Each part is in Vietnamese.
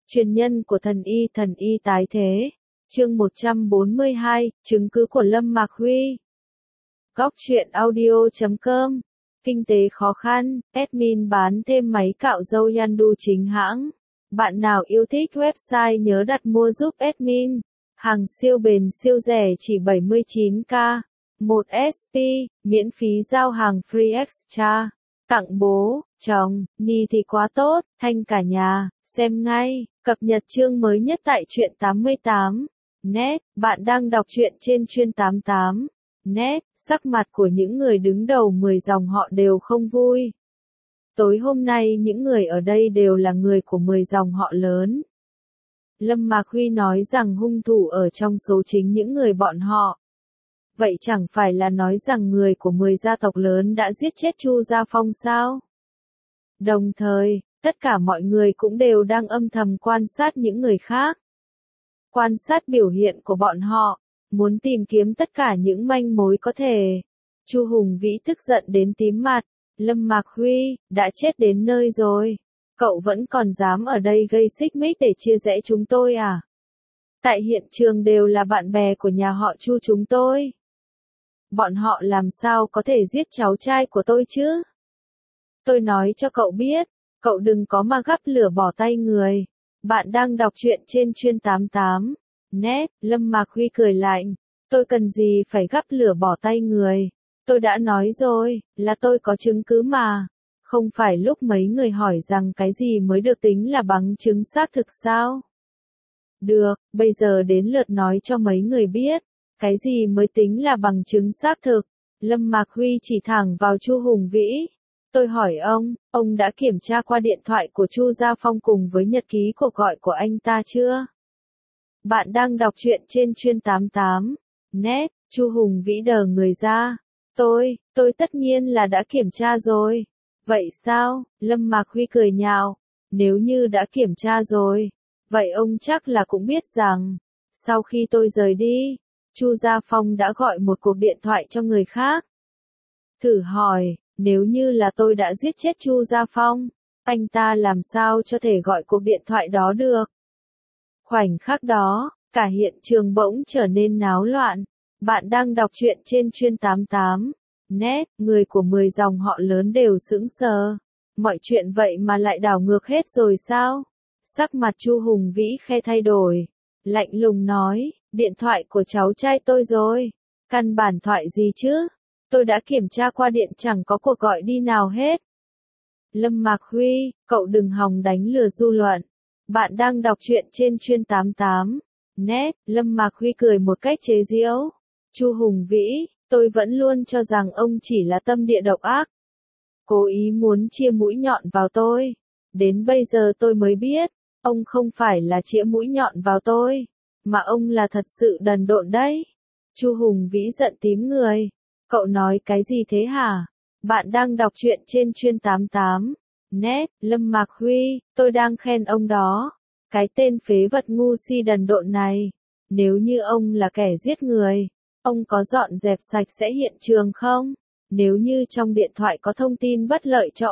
Truyền nhân của thần y tái thế. Chương 142, chứng cứ của Lâm Mạc Huy. Góc truyện audio.com. Kinh tế khó khăn, admin bán thêm máy cạo râu Yandu chính hãng. Bạn nào yêu thích website nhớ đặt mua giúp admin. Hàng siêu bền siêu rẻ chỉ 79k. 1SP, miễn phí giao hàng free extra. Tặng bố, chồng, ni thì quá tốt, thanh cả nhà, xem ngay, cập nhật chương mới nhất tại truyện 88. Net, bạn đang đọc truyện trên chuyên 88. Net, sắc mặt của những người đứng đầu 10 dòng họ đều không vui. Tối hôm nay những người ở đây đều là người của 10 dòng họ lớn. Lâm Mạc Huy nói rằng hung thủ ở trong số chính những người bọn họ. Vậy chẳng phải là nói rằng người của 10 gia tộc lớn đã giết chết Chu Gia Phong sao? Đồng thời, tất cả mọi người cũng đều đang âm thầm quan sát những người khác. Quan sát biểu hiện của bọn họ, muốn tìm kiếm tất cả những manh mối có thể. Chu Hùng Vĩ tức giận đến tím mặt, Lâm Mạc Huy, đã chết đến nơi rồi. Cậu vẫn còn dám ở đây gây xích mích để chia rẽ chúng tôi à? Tại hiện trường đều là bạn bè của nhà họ Chu chúng tôi. Bọn họ làm sao có thể giết cháu trai của tôi chứ? Tôi nói cho cậu biết, cậu đừng có mà gắp lửa bỏ tay người. Bạn đang đọc truyện trên chuyên 88. Net, Lâm Mạc Huy cười lạnh. Tôi cần gì phải gắp lửa bỏ tay người? Tôi đã nói rồi, là tôi có chứng cứ mà. Không phải lúc mấy người hỏi rằng cái gì mới được tính là bằng chứng xác thực sao? Được, bây giờ đến lượt nói cho mấy người biết. Cái gì mới tính là bằng chứng xác thực? Lâm Mạc Huy chỉ thẳng vào Chu Hùng Vĩ. Tôi hỏi ông đã kiểm tra qua điện thoại của Chu Gia Phong cùng với nhật ký cuộc gọi của anh ta chưa? Bạn đang đọc truyện trên chuyên 88. Net, Chu Hùng Vĩ đờ người ra. Tôi tất nhiên là đã kiểm tra rồi. Vậy sao? Lâm Mạc Huy cười nhạo. Nếu như đã kiểm tra rồi, vậy ông chắc là cũng biết rằng, sau khi tôi rời đi, Chu Gia Phong đã gọi một cuộc điện thoại cho người khác. Thử hỏi, nếu như là tôi đã giết chết Chu Gia Phong, anh ta làm sao cho thể gọi cuộc điện thoại đó được? Khoảnh khắc đó, cả hiện trường bỗng trở nên náo loạn. Bạn đang đọc truyện trên chuyên 88. Net, người của 10 dòng họ lớn đều sững sờ. Mọi chuyện vậy mà lại đảo ngược hết rồi sao? Sắc mặt Chu Hùng Vĩ khe thay đổi. Lạnh lùng nói, điện thoại của cháu trai tôi rồi. Căn bản thoại gì chứ? Tôi đã kiểm tra qua điện chẳng có cuộc gọi đi nào hết. Lâm Mạc Huy, cậu đừng hòng đánh lừa dư luận. Bạn đang đọc truyện trên chuyên 88. Net, Lâm Mạc Huy cười một cách chế giễu. Chu Hùng Vĩ, tôi vẫn luôn cho rằng ông chỉ là tâm địa độc ác. Cố ý muốn chĩa mũi nhọn vào tôi. Đến bây giờ tôi mới biết, ông không phải là chĩa mũi nhọn vào tôi, mà ông là thật sự đần độn đấy. Chu Hùng Vĩ giận tím người. Cậu nói cái gì thế hả? Bạn đang đọc truyện trên chuyên 88. Net, Lâm Mạc Huy, tôi đang khen ông đó. Cái tên phế vật ngu si đần độn này. Nếu như ông là kẻ giết người, ông có dọn dẹp sạch sẽ hiện trường không? Nếu như trong điện thoại có thông tin bất lợi cho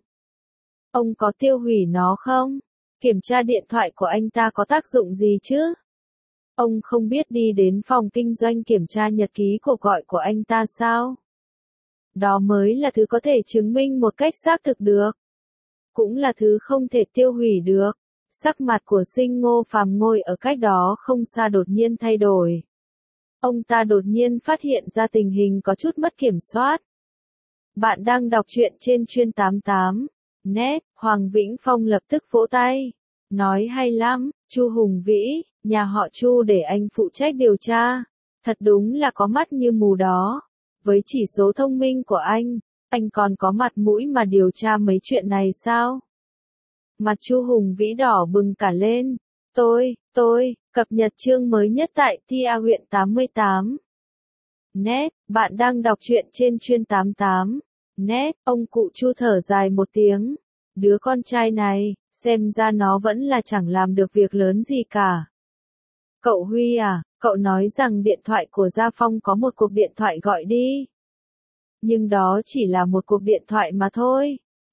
ông có tiêu hủy nó không? Kiểm tra điện thoại của anh ta có tác dụng gì chứ? Ông không biết đi đến phòng kinh doanh kiểm tra nhật ký cuộc gọi của anh ta sao? Đó mới là thứ có thể chứng minh một cách xác thực được. Cũng là thứ không thể tiêu hủy được. Sắc mặt của Sinh Ngô Phàm ngồi ở cách đó không xa đột nhiên thay đổi. Ông ta đột nhiên phát hiện ra tình hình có chút mất kiểm soát. Bạn đang đọc truyện trên chuyên 88. Net, Hoàng Vĩnh Phong lập tức vỗ tay. Nói hay lắm, Chu Hùng Vĩ, nhà họ Chu để anh phụ trách điều tra. Thật đúng là có mắt như mù đó. Với chỉ số thông minh của anh còn có mặt mũi mà điều tra mấy chuyện này sao? Mặt Chu Hùng Vĩ đỏ bừng cả lên. Tôi, cập nhật chương mới nhất tại Tia huyện 88. Net, bạn đang đọc truyện trên chuyên 88. Net, ông cụ Chu thở dài một tiếng. Đứa con trai này, xem ra nó vẫn là chẳng làm được việc lớn gì cả. Cậu Huy à, cậu nói rằng điện thoại của Gia Phong có một cuộc điện thoại gọi đi. Nhưng đó chỉ là một cuộc điện thoại mà thôi.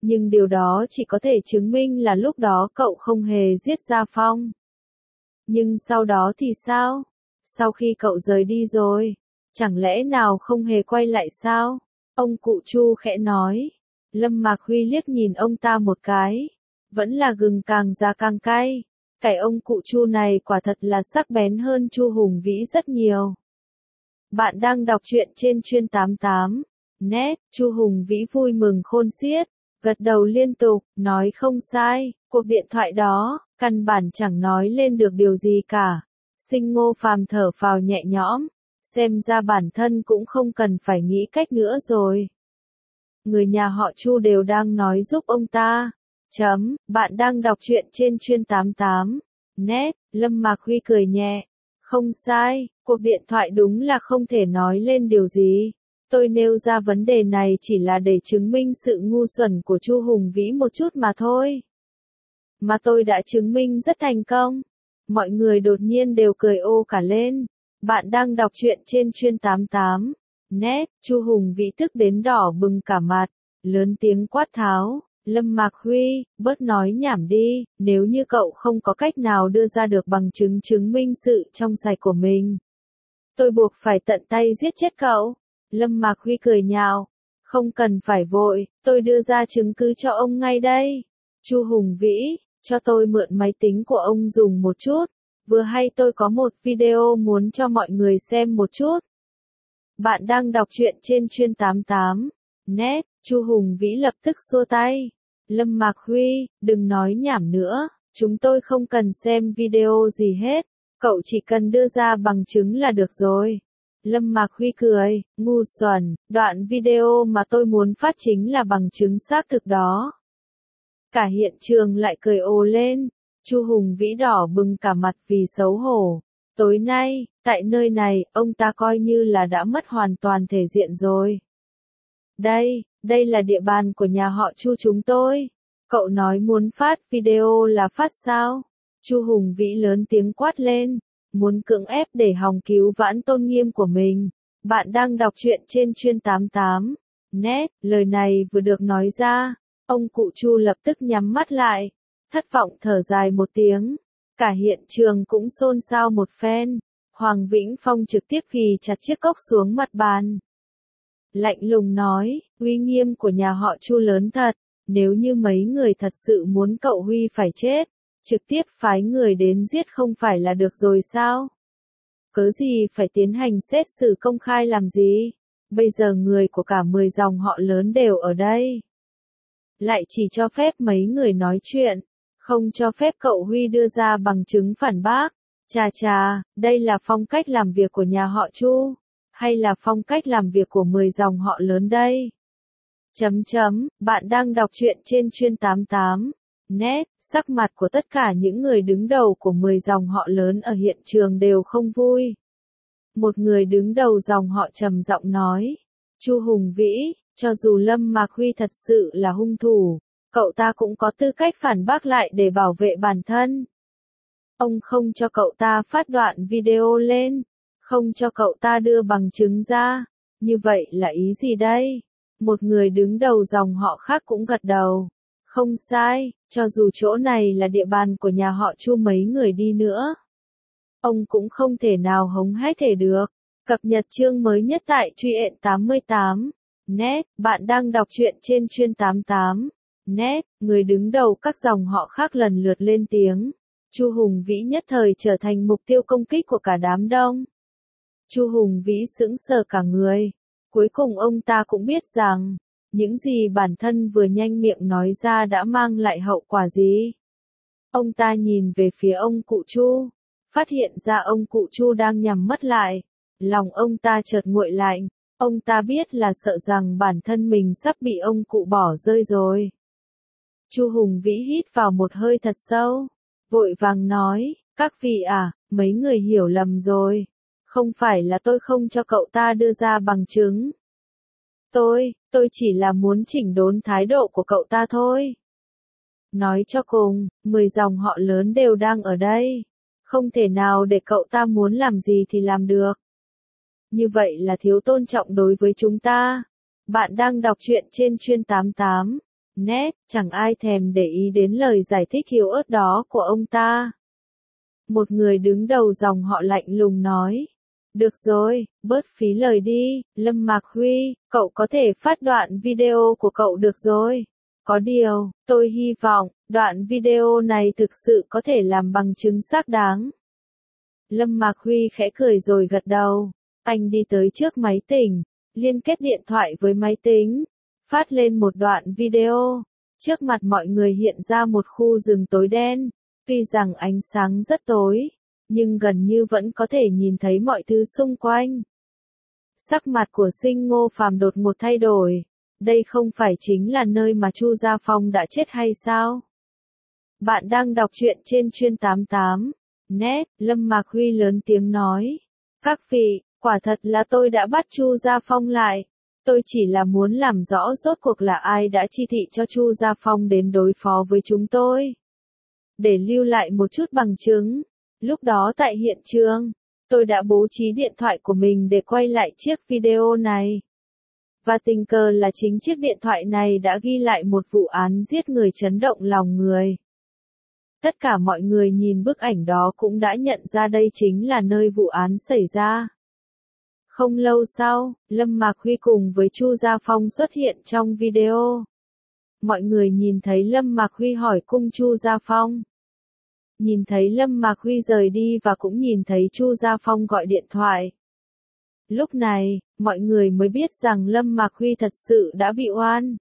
Nhưng điều đó chỉ có thể chứng minh là lúc đó cậu không hề giết Gia Phong. Nhưng sau đó thì sao? Sau khi cậu rời đi rồi, chẳng lẽ nào không hề quay lại sao? Ông cụ Chu khẽ nói. Lâm Mạc Huy liếc nhìn ông ta một cái. Vẫn là gừng càng già càng cay. Cái ông cụ Chu này quả thật là sắc bén hơn Chu Hùng Vĩ rất nhiều. Bạn đang đọc truyện trên Chuyên 88. Net, Chu Hùng Vĩ vui mừng khôn xiết, gật đầu liên tục, nói không sai, cuộc điện thoại đó, căn bản chẳng nói lên được điều gì cả. Sinh Ngô Phàm thở phào nhẹ nhõm, xem ra bản thân cũng không cần phải nghĩ cách nữa rồi. Người nhà họ Chu đều đang nói giúp ông ta. Bạn đang đọc truyện trên Chuyên 88. Net, Lâm Mạc Huy cười nhẹ. Không sai, cuộc điện thoại đúng là không thể nói lên điều gì. Tôi nêu ra vấn đề này chỉ là để chứng minh sự ngu xuẩn của Chu Hùng Vĩ một chút mà thôi. Mà tôi đã chứng minh rất thành công. Mọi người đột nhiên đều cười ô cả lên. Bạn đang đọc truyện trên Chuyên 88. Net, Chu Hùng Vĩ tức đến đỏ bừng cả mặt, lớn tiếng quát tháo. Lâm Mạc Huy, bớt nói nhảm đi, nếu như cậu không có cách nào đưa ra được bằng chứng chứng minh sự trong sạch của mình. Tôi buộc phải tận tay giết chết cậu. Lâm Mạc Huy cười nhạo. Không cần phải vội, tôi đưa ra chứng cứ cho ông ngay đây. Chu Hùng Vĩ, cho tôi mượn máy tính của ông dùng một chút. Vừa hay tôi có một video muốn cho mọi người xem một chút. Bạn đang đọc truyện trên Chuyên 88. Net, Chu Hùng Vĩ lập tức xua tay. Lâm Mạc Huy, đừng nói nhảm nữa, chúng tôi không cần xem video gì hết, cậu chỉ cần đưa ra bằng chứng là được rồi. Lâm Mạc Huy cười, ngu xuẩn, đoạn video mà tôi muốn phát chính là bằng chứng xác thực đó. Cả hiện trường lại cười ồ lên, Chu Hùng Vĩ đỏ bừng cả mặt vì xấu hổ. Tối nay, tại nơi này, ông ta coi như là đã mất hoàn toàn thể diện rồi. Đây là địa bàn của nhà họ Chu chúng tôi. Cậu nói muốn phát video là phát sao? Chu Hùng Vĩ lớn tiếng quát lên, muốn cưỡng ép để hòng cứu vãn tôn nghiêm của mình. Bạn đang đọc truyện trên Chuyên 88. Net, lời này vừa được nói ra, ông cụ Chu lập tức nhắm mắt lại, thất vọng thở dài một tiếng. Cả hiện trường cũng xôn xao một phen. Hoàng Vĩnh Phong trực tiếp ghì chặt chiếc cốc xuống mặt bàn. Lạnh lùng nói, uy nghiêm của nhà họ Chu lớn thật, nếu như mấy người thật sự muốn cậu Huy phải chết, trực tiếp phái người đến giết không phải là được rồi sao? Cớ gì phải tiến hành xét xử công khai làm gì? Bây giờ người của cả 10 dòng họ lớn đều ở đây. Lại chỉ cho phép mấy người nói chuyện, không cho phép cậu Huy đưa ra bằng chứng phản bác. Chà, đây là phong cách làm việc của nhà họ Chu, hay là phong cách làm việc của 10 dòng họ lớn đây? Bạn đang đọc truyện trên Chuyên 88. Net, sắc mặt của tất cả những người đứng đầu của 10 dòng họ lớn ở hiện trường đều không vui. Một người đứng đầu dòng họ trầm giọng nói, Chu Hùng Vĩ, cho dù Lâm Mạc Huy thật sự là hung thủ, cậu ta cũng có tư cách phản bác lại để bảo vệ bản thân. Ông không cho cậu ta phát đoạn video lên, không cho cậu ta đưa bằng chứng ra, như vậy là ý gì đây? Một người đứng đầu dòng họ khác cũng gật đầu. Không sai, cho dù chỗ này là địa bàn của nhà họ Chu mấy người đi nữa, ông cũng không thể nào hống hách thể được. Cập nhật chương mới nhất tại Truyện 88. Net, bạn đang đọc truyện trên Chuyên 88. Net, người đứng đầu các dòng họ khác lần lượt lên tiếng. Chu Hùng Vĩ nhất thời trở thành mục tiêu công kích của cả đám đông. Chu Hùng Vĩ sững sờ cả người. Cuối cùng ông ta cũng biết rằng, những gì bản thân vừa nhanh miệng nói ra đã mang lại hậu quả gì. Ông ta nhìn về phía ông cụ Chu, phát hiện ra ông cụ Chu đang nhắm mắt lại. Lòng ông ta chợt nguội lạnh, ông ta biết là sợ rằng bản thân mình sắp bị ông cụ bỏ rơi rồi. Chu Hùng Vĩ hít vào một hơi thật sâu, vội vàng nói, các vị mấy người hiểu lầm rồi. Không phải là tôi không cho cậu ta đưa ra bằng chứng. Tôi chỉ là muốn chỉnh đốn thái độ của cậu ta thôi. Nói cho cùng, 10 dòng họ lớn đều đang ở đây. Không thể nào để cậu ta muốn làm gì thì làm được. Như vậy là thiếu tôn trọng đối với chúng ta. Bạn đang đọc truyện trên Chuyên 88. Net, chẳng ai thèm để ý đến lời giải thích yếu ớt đó của ông ta. Một người đứng đầu dòng họ lạnh lùng nói. Được rồi, bớt phí lời đi, Lâm Mạc Huy, cậu có thể phát đoạn video của cậu được rồi. Có điều, tôi hy vọng, đoạn video này thực sự có thể làm bằng chứng xác đáng. Lâm Mạc Huy khẽ cười rồi gật đầu. Anh đi tới trước máy tỉnh, liên kết điện thoại với máy tính, phát lên một đoạn video. Trước mặt mọi người hiện ra một khu rừng tối đen, tuy rằng ánh sáng rất tối, nhưng gần như vẫn có thể nhìn thấy mọi thứ xung quanh. Sắc mặt của Sinh Ngô Phàm đột ngột thay đổi. Đây không phải chính là nơi mà Chu Gia Phong đã chết hay sao? Bạn đang đọc truyện trên Chuyên 88. Net, Lâm Mạc Huy lớn tiếng nói. Các vị, quả thật là tôi đã bắt Chu Gia Phong lại. Tôi chỉ là muốn làm rõ rốt cuộc là ai đã chi thị cho Chu Gia Phong đến đối phó với chúng tôi. Để lưu lại một chút bằng chứng. Lúc đó tại hiện trường, tôi đã bố trí điện thoại của mình để quay lại chiếc video này. Và tình cờ là chính chiếc điện thoại này đã ghi lại một vụ án giết người chấn động lòng người. Tất cả mọi người nhìn bức ảnh đó cũng đã nhận ra đây chính là nơi vụ án xảy ra. Không lâu sau, Lâm Mạc Huy cùng với Chu Gia Phong xuất hiện trong video. Mọi người nhìn thấy Lâm Mạc Huy hỏi cung Chu Gia Phong. Nhìn thấy Lâm Mạc Huy rời đi và cũng nhìn thấy Chu Gia Phong gọi điện thoại. Lúc này, mọi người mới biết rằng Lâm Mạc Huy thật sự đã bị oan.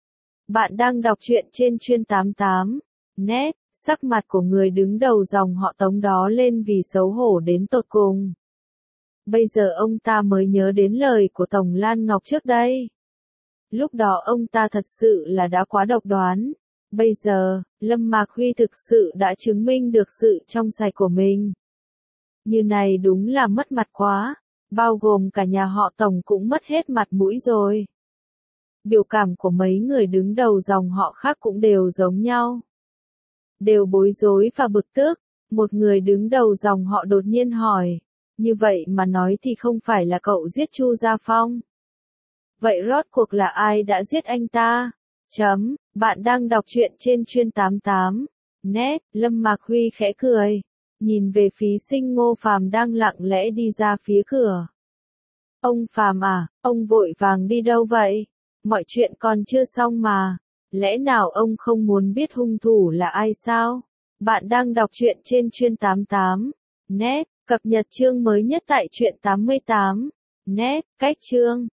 Bạn đang đọc truyện trên Chuyên 88. Net, sắc mặt của người đứng đầu dòng họ Tống đó lên vì xấu hổ đến tột cùng. Bây giờ ông ta mới nhớ đến lời của Tổng Lan Ngọc trước đây. Lúc đó ông ta thật sự là đã quá độc đoán. Bây giờ, Lâm Mạc Huy thực sự đã chứng minh được sự trong sạch của mình. Như này đúng là mất mặt quá, bao gồm cả nhà họ Tổng cũng mất hết mặt mũi rồi. Biểu cảm của mấy người đứng đầu dòng họ khác cũng đều giống nhau. Đều bối rối và bực tức, một người đứng đầu dòng họ đột nhiên hỏi, như vậy mà nói thì không phải là cậu giết Chu Gia Phong. Vậy rốt cuộc là ai đã giết anh ta? Bạn đang đọc truyện trên Chuyên 88. Net, Lâm Mạc Huy khẽ cười, nhìn về phía Sinh Ngô Phàm đang lặng lẽ đi ra phía cửa. Ông Phàm à, ông vội vàng đi đâu vậy? Mọi chuyện còn chưa xong mà. Lẽ nào ông không muốn biết hung thủ là ai sao? Bạn đang đọc truyện trên Chuyên 88. Net, cập nhật chương mới nhất tại Truyện 88. Net, cách chương.